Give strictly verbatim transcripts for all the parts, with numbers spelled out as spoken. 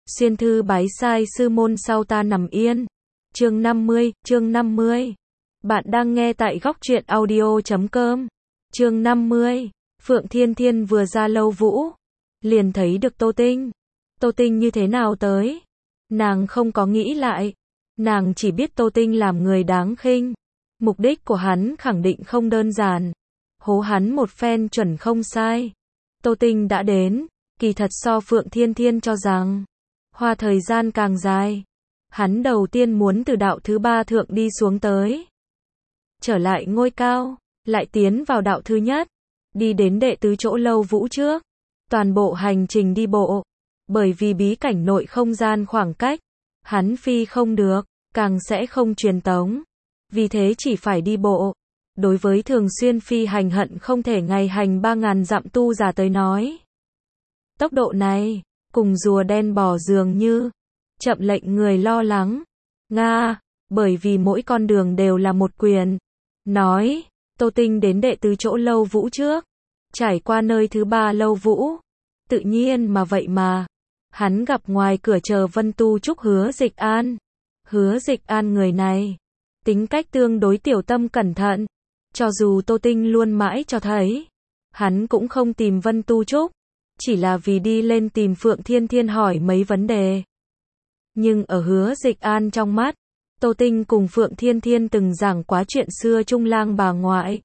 Xuyên thư bái sai sư môn sau ta nằm yên. Chương năm mươi, chương năm mươi. Bạn đang nghe tại góc truyện audio chấm com. Chương năm mươi. Phượng Thiên Thiên vừa ra Lâu Vũ, liền thấy được Tô Tinh. Tô Tinh như thế nào tới? Nàng không có nghĩ lại. Nàng chỉ biết Tô Tinh làm người đáng khinh. Mục đích của hắn khẳng định không đơn giản. Hố hắn một phen chuẩn không sai. Tô Tinh đã đến, kỳ thật so Phượng Thiên Thiên cho rằng hoa thời gian càng dài. Hắn đầu tiên muốn từ đạo thứ ba thượng đi xuống tới, trở lại ngôi cao, lại tiến vào đạo thứ nhất, đi đến đệ tứ chỗ Lâu Vũ trước. Toàn bộ hành trình đi bộ, bởi vì bí cảnh nội không gian khoảng cách, hắn phi không được, càng sẽ không truyền tống, vì thế chỉ phải đi bộ. Đối với thường xuyên phi hành hận không thể ngày hành ba ngàn dặm tu giả tới nói, tốc độ này cùng rùa đen bò dường như, chậm lệnh người lo lắng. Nga, bởi vì mỗi con đường đều là một quyền. Nói, Tô Tinh đến đệ tứ chỗ Lâu Vũ trước, trải qua nơi thứ ba Lâu Vũ. Tự nhiên mà vậy mà, hắn gặp ngoài cửa chờ Vân Tu Trúc Hứa Dịch An. Hứa Dịch An người này, tính cách tương đối tiểu tâm cẩn thận. Cho dù Tô Tinh luôn mãi cho thấy, hắn cũng không tìm Vân Tu Trúc, chỉ là vì đi lên tìm Phượng Thiên Thiên hỏi mấy vấn đề. Nhưng ở Hứa Dịch An trong mắt, Tô Tinh cùng Phượng Thiên Thiên từng giảng quá chuyện xưa Trung Lang bà ngoại.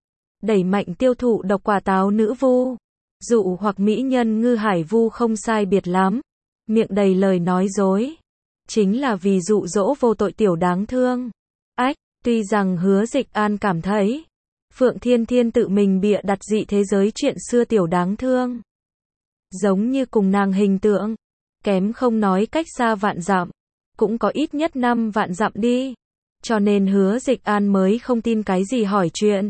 Đẩy mạnh tiêu thụ độc quả táo nữ vu, dụ hoặc mỹ nhân Ngư Hải Vu không sai biệt lắm. Miệng đầy lời nói dối, chính là vì dụ dỗ vô tội tiểu đáng thương. Ách, tuy rằng Hứa Dịch An cảm thấy Phượng Thiên Thiên tự mình bịa đặt dị thế giới chuyện xưa tiểu đáng thương, giống như cùng nàng hình tượng, kém không nói cách xa vạn dặm, cũng có ít nhất năm vạn dặm đi. Cho nên Hứa Dịch An mới không tin cái gì hỏi chuyện.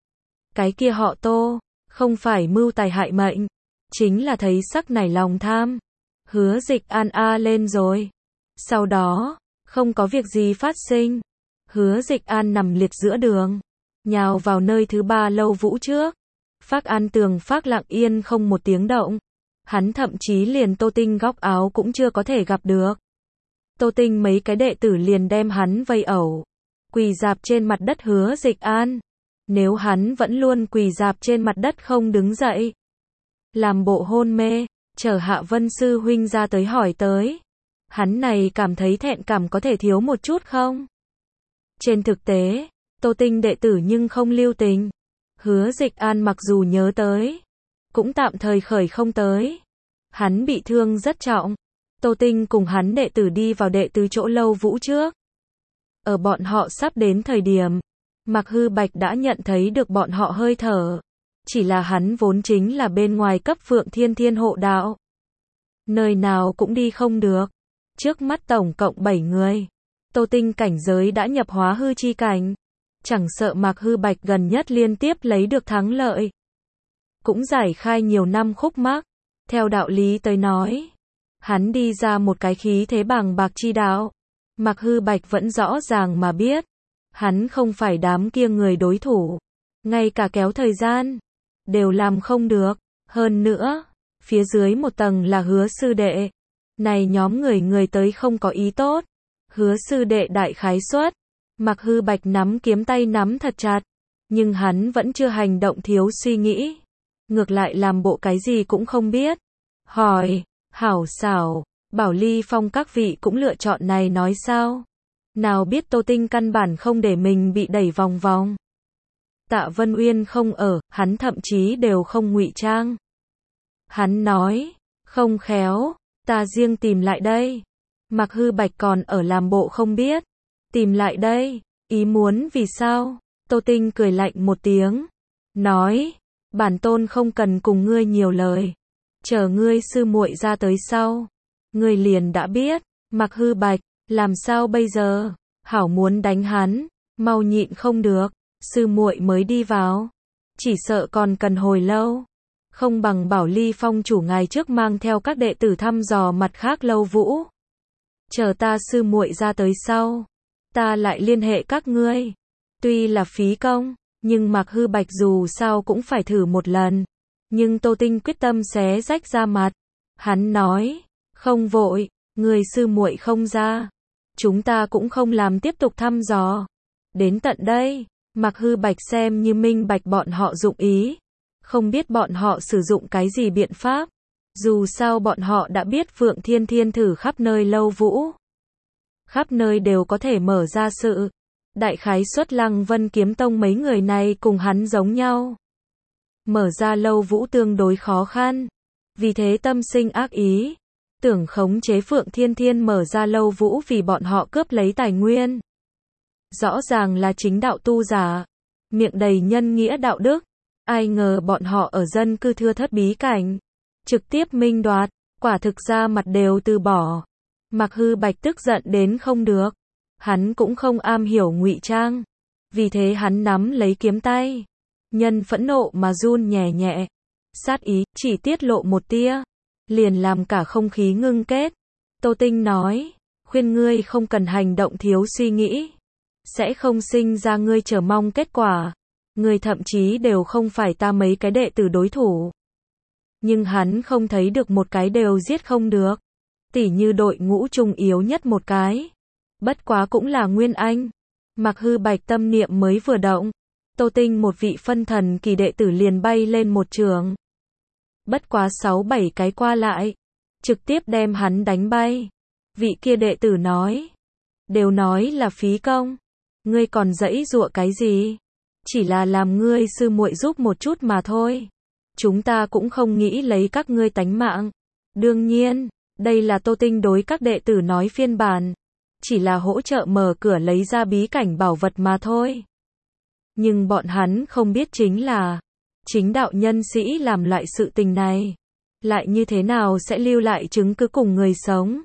Cái kia họ Tô, không phải mưu tài hại mệnh, chính là thấy sắc nảy lòng tham. Hứa Dịch An a lên rồi. Sau đó, không có việc gì phát sinh. Hứa Dịch An nằm liệt giữa đường, nhào vào nơi thứ ba Lâu Vũ trước. Phác An Tường Phác lặng yên không một tiếng động. Hắn thậm chí liền Tô Tinh góc áo cũng chưa có thể gặp được. Tô Tinh mấy cái đệ tử liền đem hắn vây ẩu, quỳ dạp trên mặt đất Hứa Dịch An. Nếu hắn vẫn luôn quỳ dạp trên mặt đất không đứng dậy, làm bộ hôn mê, chờ Hạ Vân sư huynh ra tới hỏi tới, hắn này cảm thấy thẹn cảm có thể thiếu một chút không? Trên thực tế, Tô Tinh đệ tử nhưng không lưu tình. Hứa Dịch An mặc dù nhớ tới, cũng tạm thời khởi không tới. Hắn bị thương rất trọng. Tô Tinh cùng hắn đệ tử đi vào đệ tứ chỗ Lâu Vũ trước. Ở bọn họ sắp đến thời điểm, Mạc Hư Bạch đã nhận thấy được bọn họ hơi thở. Chỉ là hắn vốn chính là bên ngoài cấp Phượng Thiên Thiên hộ đạo, nơi nào cũng đi không được. Trước mắt tổng cộng bảy người. Tô Tinh cảnh giới đã nhập hóa hư chi cảnh, chẳng sợ Mạc Hư Bạch gần nhất liên tiếp lấy được thắng lợi, cũng giải khai nhiều năm khúc mắc. Theo đạo lý tới nói, hắn đi ra một cái khí thế bàng bạc chi đạo. Mạc Hư Bạch vẫn rõ ràng mà biết, hắn không phải đám kia người đối thủ, ngay cả kéo thời gian đều làm không được. Hơn nữa, phía dưới một tầng là Hứa sư đệ. Này nhóm người người tới không có ý tốt. Hứa sư đệ đại khái suất, Mạc Hư Bạch nắm kiếm tay nắm thật chặt, nhưng hắn vẫn chưa hành động thiếu suy nghĩ, ngược lại làm bộ cái gì cũng không biết. Hỏi, hảo xảo, Bảo Ly Phong các vị cũng lựa chọn này nói sao? Nào biết Tô Tinh căn bản không để mình bị đẩy vòng vòng. Tạ Vân Uyên không ở, hắn thậm chí đều không ngụy trang. Hắn nói, không khéo, ta riêng tìm lại đây. Mạc Hư Bạch còn ở làm bộ không biết. Tìm lại đây, ý muốn vì sao? Tô Tinh cười lạnh một tiếng, nói, bản tôn không cần cùng ngươi nhiều lời, chờ ngươi sư muội ra tới sau, ngươi liền đã biết. Mạc Hư Bạch, làm sao bây giờ? Hảo muốn đánh hắn, mau nhịn không được, sư muội mới đi vào, chỉ sợ còn cần hồi lâu. Không bằng Bảo Ly Phong chủ ngài trước mang theo các đệ tử thăm dò mặt khác Lâu Vũ. Chờ ta sư muội ra tới sau, ta lại liên hệ các ngươi. Tuy là phí công, nhưng Mạc Hư Bạch dù sao cũng phải thử một lần. Nhưng Tô Tinh quyết tâm xé rách ra mặt. Hắn nói, Không vội, người sư muội không ra. Chúng ta cũng không làm tiếp tục thăm dò. Đến tận đây, Mạc Hư Bạch xem như minh bạch bọn họ dụng ý. Không biết bọn họ sử dụng cái gì biện pháp. Dù sao bọn họ đã biết Phượng Thiên Thiên thử khắp nơi Lâu Vũ. Khắp nơi đều có thể mở ra sự. Đại khái suất Lăng Vân Kiếm Tông mấy người này cùng hắn giống nhau. Mở ra Lâu Vũ tương đối khó khăn. Vì thế tâm sinh ác ý. Tưởng khống chế Phượng Thiên Thiên mở ra Lâu Vũ vì bọn họ cướp lấy tài nguyên. Rõ ràng là chính đạo tu giả. Miệng đầy nhân nghĩa đạo đức. Ai ngờ bọn họ ở dân cư thưa thớt bí cảnh. Trực tiếp minh đoạt. Quả thực ra mặt đều từ bỏ. Mạc Hư Bạch tức giận đến không được. Hắn cũng không am hiểu ngụy trang. Vì thế hắn nắm lấy kiếm tay. Nhân phẫn nộ mà run nhẹ nhẹ. Sát ý chỉ tiết lộ một tia. Liền làm cả không khí ngưng kết. Tô Tinh nói. Khuyên ngươi không cần hành động thiếu suy nghĩ. Sẽ không sinh ra ngươi chờ mong kết quả. Ngươi thậm chí đều không phải ta mấy cái đệ tử đối thủ. Nhưng hắn không thấy được một cái đều giết không được. Tỉ như đội ngũ trung yếu nhất một cái. Bất quá cũng là Nguyên Anh. Mạc Hư Bạch tâm niệm mới vừa động. Tô Tinh một vị phân thần kỳ đệ tử liền bay lên một trường. Bất quá sáu bảy cái qua lại. Trực tiếp đem hắn đánh bay. Vị kia đệ tử nói. Đều nói là phí công. Ngươi còn giãy giụa cái gì? Chỉ là làm ngươi sư muội giúp một chút mà thôi. Chúng ta cũng không nghĩ lấy các ngươi tánh mạng. Đương nhiên, đây là Tô Tinh đối các đệ tử nói phiên bản. Chỉ là hỗ trợ mở cửa lấy ra bí cảnh bảo vật mà thôi. Nhưng bọn hắn không biết chính là, chính đạo nhân sĩ làm loại sự tình này. Lại như thế nào sẽ lưu lại chứng cứ cùng người sống.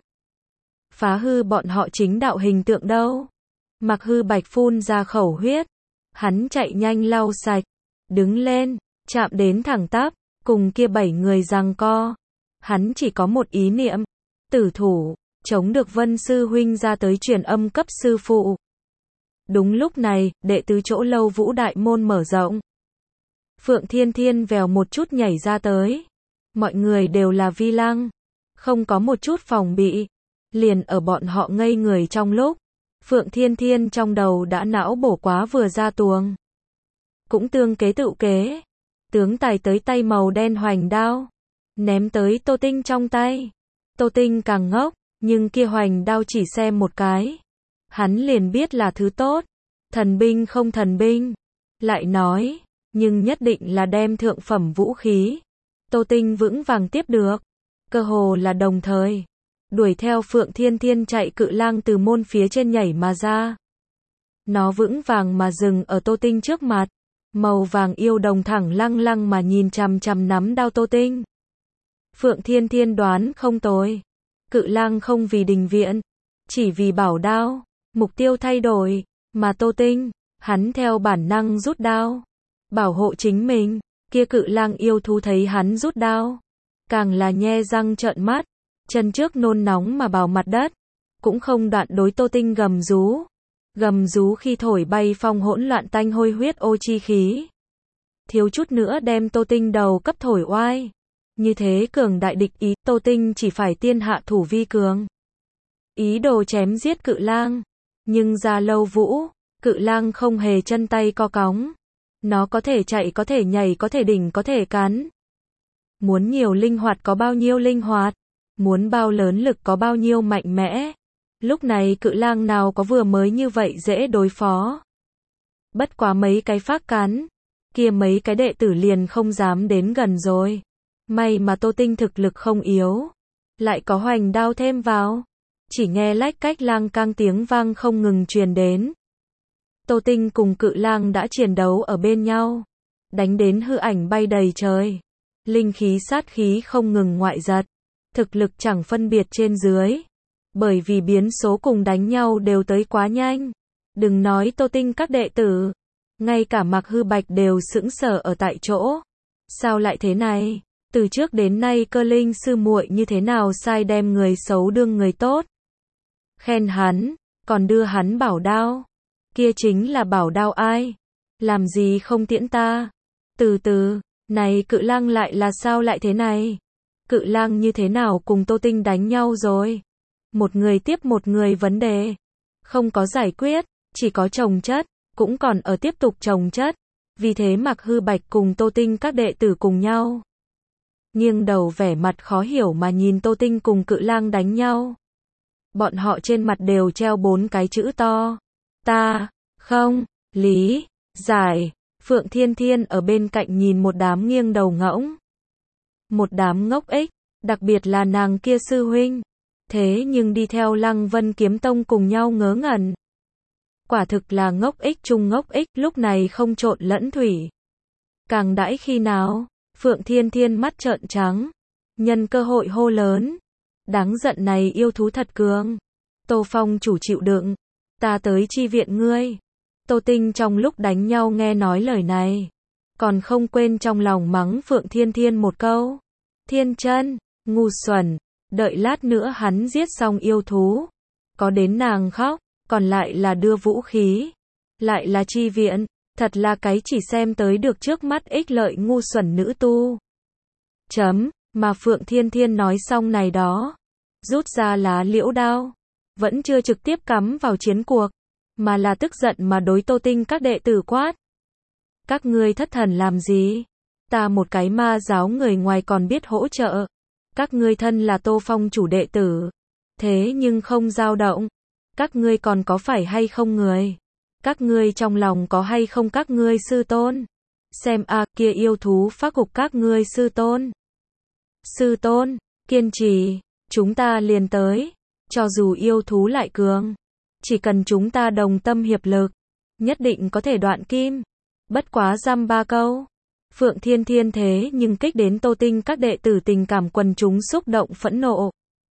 Phá hư bọn họ chính đạo hình tượng đâu. Mạc Hư Bạch phun ra khẩu huyết. Hắn chạy nhanh lau sạch. Đứng lên, chạm đến thẳng tắp, cùng kia bảy người giằng co. Hắn chỉ có một ý niệm. Tử thủ, chống được Vân Sư Huynh ra tới truyền âm cấp sư phụ. Đúng lúc này, đệ tứ chỗ Lâu Vũ đại môn mở rộng. Phượng Thiên Thiên vèo một chút nhảy ra tới. Mọi người đều là vi lăng. Không có một chút phòng bị. Liền ở bọn họ ngây người trong lúc. Phượng Thiên Thiên trong đầu đã não bổ quá vừa ra tuồng. Cũng tương kế tự kế. Tướng tài tới tay màu đen hoành đao. Ném tới Tô Tinh trong tay. Tô Tinh càng ngốc. Nhưng kia hoành đao chỉ xem một cái. Hắn liền biết là thứ tốt. Thần binh không thần binh. Lại nói. Nhưng nhất định là đem thượng phẩm vũ khí. Tô Tinh vững vàng tiếp được. Cơ hồ là đồng thời. Đuổi theo Phượng Thiên Thiên chạy cự lang từ môn phía trên nhảy mà ra. Nó vững vàng mà dừng ở Tô Tinh trước mặt. Màu vàng yêu đồng thẳng lăng lăng mà nhìn chằm chằm nắm đao Tô Tinh. Phượng Thiên Thiên đoán không tồi. Cự lang không vì đình viện. Chỉ vì bảo đao. Mục tiêu thay đổi. Mà Tô Tinh, hắn theo bản năng rút đao. Bảo hộ chính mình. Kia cự lang yêu thú thấy hắn rút đao. Càng là nhe răng trợn mắt. Chân trước nôn nóng mà bào mặt đất. Cũng không đoạn đối Tô Tinh gầm rú. Gầm rú khi thổi bay phong hỗn loạn tanh hôi huyết ô chi khí. Thiếu chút nữa đem Tô Tinh đầu cấp thổi oai. Như thế cường đại địch ý, Tô Tinh chỉ phải tiên hạ thủ vi cường. Ý đồ chém giết cự lang. Nhưng ra Lâu Vũ, cự lang không hề chân tay co cóng. Nó có thể chạy, có thể nhảy, có thể đỉnh, có thể cắn. Muốn nhiều linh hoạt có bao nhiêu linh hoạt. Muốn bao lớn lực có bao nhiêu mạnh mẽ. Lúc này cự lang nào có vừa mới như vậy dễ đối phó. Bất quá mấy cái phác cắn. Kia mấy cái đệ tử liền không dám đến gần rồi. May mà Tô Tinh thực lực không yếu. Lại có hoành đao thêm vào. Chỉ nghe lách cách lang cang tiếng vang không ngừng truyền đến. Tô Tinh cùng cự lang đã chiến đấu ở bên nhau. Đánh đến hư ảnh bay đầy trời. Linh khí sát khí không ngừng ngoại giật. Thực lực chẳng phân biệt trên dưới. Bởi vì biến số cùng đánh nhau đều tới quá nhanh. Đừng nói Tô Tinh các đệ tử. Ngay cả Mạc Hư Bạch đều sững sờ ở tại chỗ. Sao lại thế này? Từ trước đến nay Cơ Linh sư muội như thế nào sai đem người xấu đương người tốt. Khen hắn, còn đưa hắn bảo đao. Kia chính là bảo đao ai? Làm gì không tiễn ta? Từ từ, này cự lang lại là sao lại thế này? Cự lang như thế nào cùng Tô Tinh đánh nhau rồi? Một người tiếp một người vấn đề. Không có giải quyết, chỉ có chồng chất, cũng còn ở tiếp tục chồng chất. Vì thế Mạc Hư Bạch cùng Tô Tinh các đệ tử cùng nhau. Nghiêng đầu vẻ mặt khó hiểu mà nhìn Tô Tinh cùng cự lang đánh nhau. Bọn họ trên mặt đều treo bốn cái chữ to. Ta, không, lý, giải. Phượng Thiên Thiên ở bên cạnh nhìn một đám nghiêng đầu ngỗng. Một đám ngốc ích, đặc biệt là nàng kia sư huynh. Thế nhưng đi theo Lăng Vân Kiếm Tông cùng nhau ngớ ngẩn. Quả thực là ngốc ích chung ngốc ích, lúc này không trộn lẫn thủy. Càng đãi khi nào, Phượng Thiên Thiên mắt trợn trắng. Nhân cơ hội hô lớn. Đáng giận này yêu thú thật cường. Tô Phong chủ chịu đựng. Ta tới chi viện ngươi. Tô Tinh trong lúc đánh nhau nghe nói lời này. Còn không quên trong lòng mắng Phượng Thiên Thiên một câu. Thiên chân, ngu xuẩn. Đợi lát nữa hắn giết xong yêu thú. Có đến nàng khóc, còn lại là đưa vũ khí. Lại là chi viện. Thật là cái chỉ xem tới được trước mắt ích lợi ngu xuẩn nữ tu. Chấm, mà Phượng Thiên Thiên nói xong này đó. Rút ra lá liễu đao. Vẫn chưa trực tiếp cắm vào chiến cuộc. Mà là tức giận mà đối Tô Tinh các đệ tử quát. Các ngươi thất thần làm gì? Ta một cái ma giáo người ngoài còn biết hỗ trợ. Các ngươi thân là Tô Phong chủ đệ tử. Thế nhưng không dao động. Các ngươi còn có phải hay không người? Các ngươi trong lòng có hay không các ngươi sư tôn? Xem a à, kia yêu thú phá cục các ngươi sư tôn. Sư tôn, kiên trì, chúng ta liền tới. Cho dù yêu thú lại cường. Chỉ cần chúng ta đồng tâm hiệp lực. Nhất định có thể đoạn kim. Bất quá dăm ba câu. Phượng Thiên Thiên thế nhưng kích đến Tô Tinh các đệ tử tình cảm quần chúng xúc động phẫn nộ.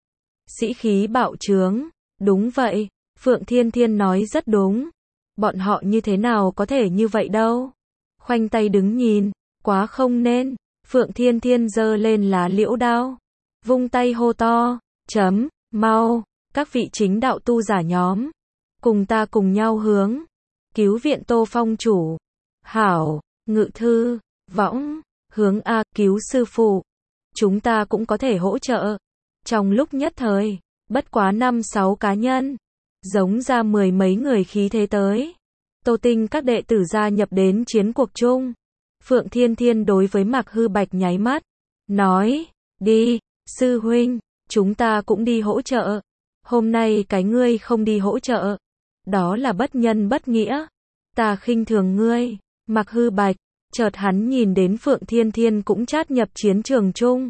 Sĩ khí bạo trướng. Đúng vậy. Phượng Thiên Thiên nói rất đúng. Bọn họ như thế nào có thể như vậy đâu. Khoanh tay đứng nhìn. Quá không nên. Phượng Thiên Thiên giơ lên lá liễu đao. Vung tay hô to. Chấm, mau. Các vị chính đạo tu giả nhóm. Cùng ta cùng nhau hướng. Cứu viện Tô Phong chủ. Hảo, ngự thư, võng, hướng A cứu sư phụ. Chúng ta cũng có thể hỗ trợ. Trong lúc nhất thời, bất quá năm sáu cá nhân. Giống ra mười mấy người khí thế tới. Tô Tinh các đệ tử gia nhập đến chiến cuộc chung. Phượng Thiên Thiên đối với Mạc Hư Bạch nháy mắt. Nói, đi, sư huynh, chúng ta cũng đi hỗ trợ. Hôm nay cái ngươi không đi hỗ trợ. Đó là bất nhân bất nghĩa. Ta khinh thường ngươi. Mạc Hư Bạch, chợt hắn nhìn đến Phượng Thiên Thiên cũng chát nhập chiến trường chung.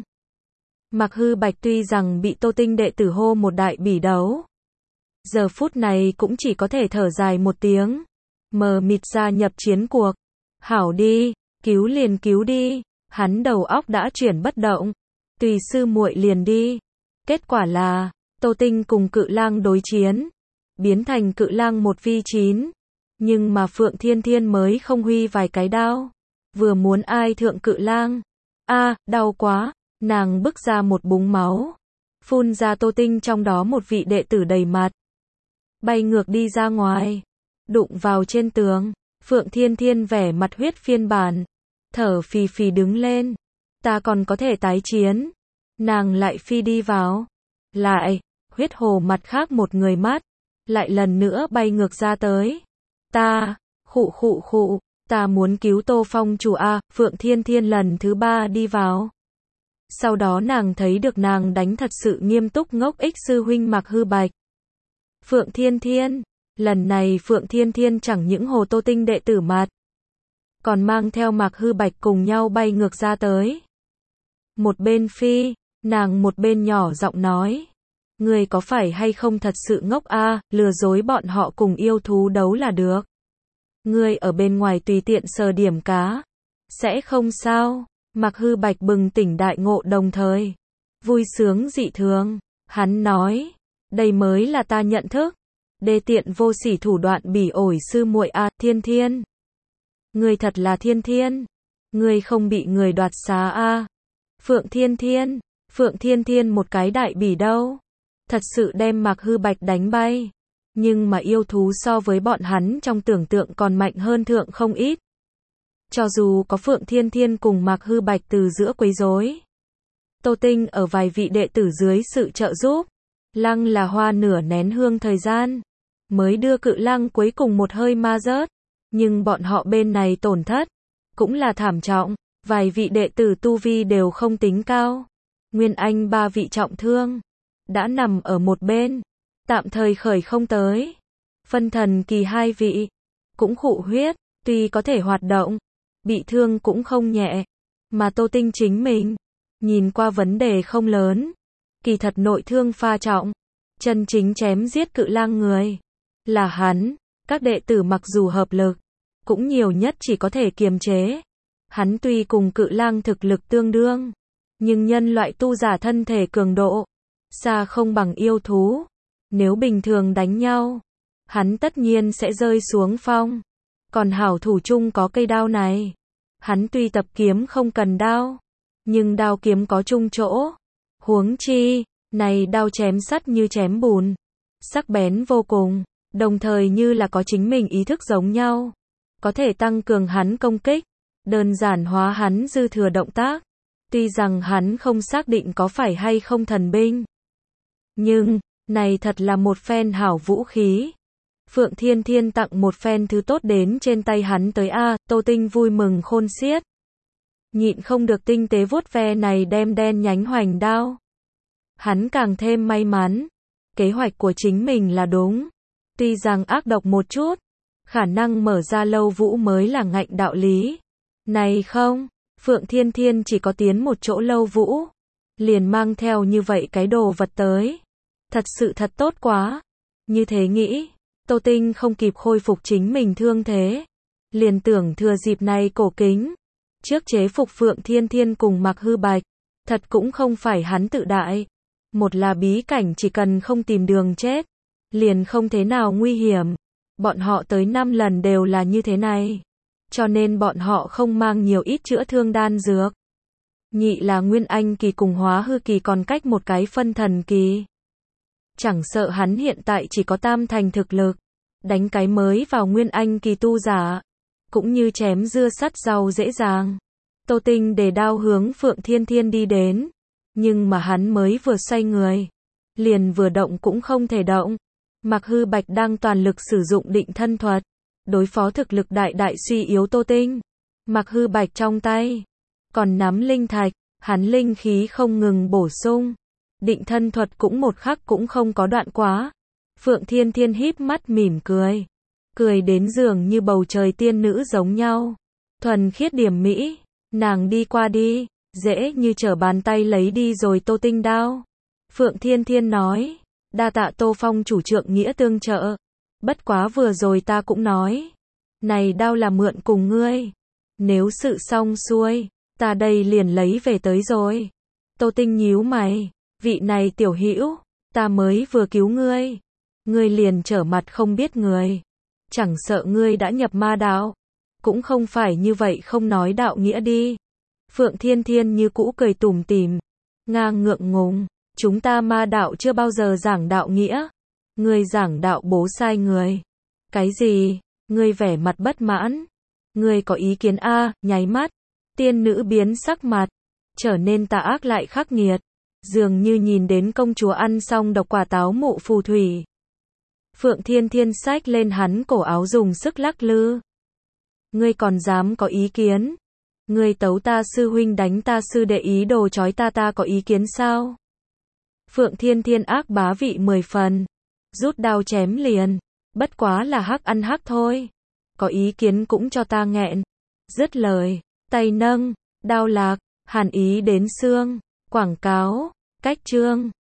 Mạc Hư Bạch tuy rằng bị Tô Tinh đệ tử hô một đại bỉ đấu. Giờ phút này cũng chỉ có thể thở dài một tiếng. Mờ mịt gia nhập chiến cuộc. Hảo đi, cứu liền cứu đi. Hắn đầu óc đã chuyển bất động. Tùy sư muội liền đi. Kết quả là, Tô Tinh cùng cự lang đối chiến. Biến thành cự lang một vi chín. Nhưng mà Phượng Thiên Thiên mới không huy vài cái đao. Vừa muốn ai thượng cự lang. A, à, đau quá. Nàng bức ra một búng máu. Phun ra Tô Tinh trong đó một vị đệ tử đầy mặt. Bay ngược đi ra ngoài. Đụng vào trên tường. Phượng Thiên Thiên vẻ mặt huyết phiên bản. Thở phì phì đứng lên. Ta còn có thể tái chiến. Nàng lại phi đi vào. Lại, huyết hồ mặt khác một người mắt. Lại lần nữa bay ngược ra tới. Ta, khụ khụ khụ, ta muốn cứu Tô Phong chủ A, Phượng Thiên Thiên lần thứ ba đi vào. Sau đó nàng thấy được nàng đánh thật sự nghiêm túc ngốc ích sư huynh Mạc Hư Bạch. Phượng Thiên Thiên, lần này Phượng Thiên Thiên chẳng những hồ Tô Tinh đệ tử mặt. Còn mang theo Mạc Hư Bạch cùng nhau bay ngược ra tới. Một bên phi, nàng một bên nhỏ giọng nói. Người có phải hay không thật sự ngốc a, à, lừa dối bọn họ cùng yêu thú đấu là được. Người ở bên ngoài tùy tiện sờ điểm cá. Sẽ không sao. Mạc Hư Bạch bừng tỉnh đại ngộ đồng thời. Vui sướng dị thường. Hắn nói. Đây mới là ta nhận thức. Đê tiện vô sỉ thủ đoạn bỉ ổi sư muội a, à, Thiên Thiên. Người thật là Thiên Thiên. Người không bị người đoạt xá a. À. Phượng Thiên Thiên. Phượng Thiên Thiên một cái đại bỉ đâu. Thật sự đem Mạc Hư Bạch đánh bay. Nhưng mà yêu thú so với bọn hắn trong tưởng tượng còn mạnh hơn thượng không ít. Cho dù có Phượng Thiên Thiên cùng Mạc Hư Bạch từ giữa quấy rối. Tô Tinh ở vài vị đệ tử dưới sự trợ giúp, lăng là hoa nửa nén hương thời gian, mới đưa Cự Lăng cuối cùng một hơi ma rớt, nhưng bọn họ bên này tổn thất, cũng là thảm trọng, vài vị đệ tử tu vi đều không tính cao, Nguyên Anh ba vị trọng thương, đã nằm ở một bên, tạm thời khởi không tới, phân thần kỳ hai vị, cũng khụ huyết, tuy có thể hoạt động, bị thương cũng không nhẹ, mà Tô Tinh chính mình, nhìn qua vấn đề không lớn, kỳ thật nội thương pha trọng, chân chính chém giết Cự Lang người, là hắn, các đệ tử mặc dù hợp lực, cũng nhiều nhất chỉ có thể kiềm chế, hắn tuy cùng Cự Lang thực lực tương đương, nhưng nhân loại tu giả thân thể cường độ, xa không bằng yêu thú, nếu bình thường đánh nhau, hắn tất nhiên sẽ rơi xuống phong, còn hảo thủ chung có cây đao này, hắn tuy tập kiếm không cần đao, nhưng đao kiếm có chung chỗ, huống chi, này đao chém sắt như chém bùn, sắc bén vô cùng, đồng thời như là có chính mình ý thức giống nhau, có thể tăng cường hắn công kích, đơn giản hóa hắn dư thừa động tác, tuy rằng hắn không xác định có phải hay không thần binh, nhưng, này thật là một phen hảo vũ khí. Phượng Thiên Thiên tặng một phen thứ tốt đến trên tay hắn tới a, Tô Tinh vui mừng khôn xiết. Nhịn không được tinh tế vuốt ve này đem đen nhánh hoành đao. Hắn càng thêm may mắn, kế hoạch của chính mình là đúng. Tuy rằng ác độc một chút, khả năng mở ra lâu vũ mới là ngạnh đạo lý. Này không, Phượng Thiên Thiên chỉ có tiến một chỗ lâu vũ, liền mang theo như vậy cái đồ vật tới. Thật sự thật tốt quá. Như thế nghĩ, Tô Tinh không kịp khôi phục chính mình thương thế, liền tưởng thừa dịp này cổ kính, trước chế phục Phượng Thiên Thiên cùng Mạc Hư Bạch, thật cũng không phải hắn tự đại, một là bí cảnh chỉ cần không tìm đường chết, liền không thế nào nguy hiểm, bọn họ tới năm lần đều là như thế này, cho nên bọn họ không mang nhiều ít chữa thương đan dược. Nhị là Nguyên Anh kỳ cùng Hóa Hư kỳ còn cách một cái phân thần kỳ. Chẳng sợ hắn hiện tại chỉ có tam thành thực lực, đánh cái mới vào Nguyên Anh kỳ tu giả, cũng như chém dưa sắt rau dễ dàng. Tô Tinh để đao hướng Phượng Thiên Thiên đi đến, nhưng mà hắn mới vừa xoay người, liền vừa động cũng không thể động. Mạc Hư Bạch đang toàn lực sử dụng định thân thuật, đối phó thực lực đại đại suy yếu Tô Tinh. Mạc Hư Bạch trong tay, còn nắm linh thạch, hắn linh khí không ngừng bổ sung. Định thân thuật cũng một khắc cũng không có đoạn quá. Phượng Thiên Thiên híp mắt mỉm cười. Cười đến dường như bầu trời tiên nữ giống nhau. Thuần khiết điểm mỹ. Nàng đi qua đi. Dễ như trở bàn tay lấy đi rồi Tô Tinh đao. Phượng Thiên Thiên nói. Đa tạ Tô Phong chủ trượng nghĩa tương trợ. Bất quá vừa rồi ta cũng nói. Này đao là mượn cùng ngươi. Nếu sự xong xuôi, ta đây liền lấy về tới rồi. Tô Tinh nhíu mày. Vị này tiểu hữu, ta mới vừa cứu ngươi, ngươi liền trở mặt không biết người, chẳng sợ ngươi đã nhập ma đạo, cũng không phải như vậy không nói đạo nghĩa đi. Phượng Thiên Thiên như cũ cười tủm tỉm, ngang ngượng ngùng, chúng ta ma đạo chưa bao giờ giảng đạo nghĩa, ngươi giảng đạo bố sai người. Cái gì? Ngươi vẻ mặt bất mãn, ngươi có ý kiến a? Nháy mắt, tiên nữ biến sắc mặt, trở nên tà ác lại khắc nghiệt. Dường như nhìn đến công chúa ăn xong độc quả táo mụ phù thủy. Phượng Thiên Thiên xách lên hắn cổ áo dùng sức lắc lư. Ngươi còn dám có ý kiến? Ngươi tấu ta sư huynh đánh ta sư đệ ý đồ chói ta ta có ý kiến sao? Phượng Thiên Thiên ác bá vị mười phần. Rút đao chém liền. Bất quá là hắc ăn hắc thôi. Có ý kiến cũng cho ta nghẹn. Dứt lời, tay nâng, đao lạc, hàn ý đến xương. Quảng cáo, cách chương.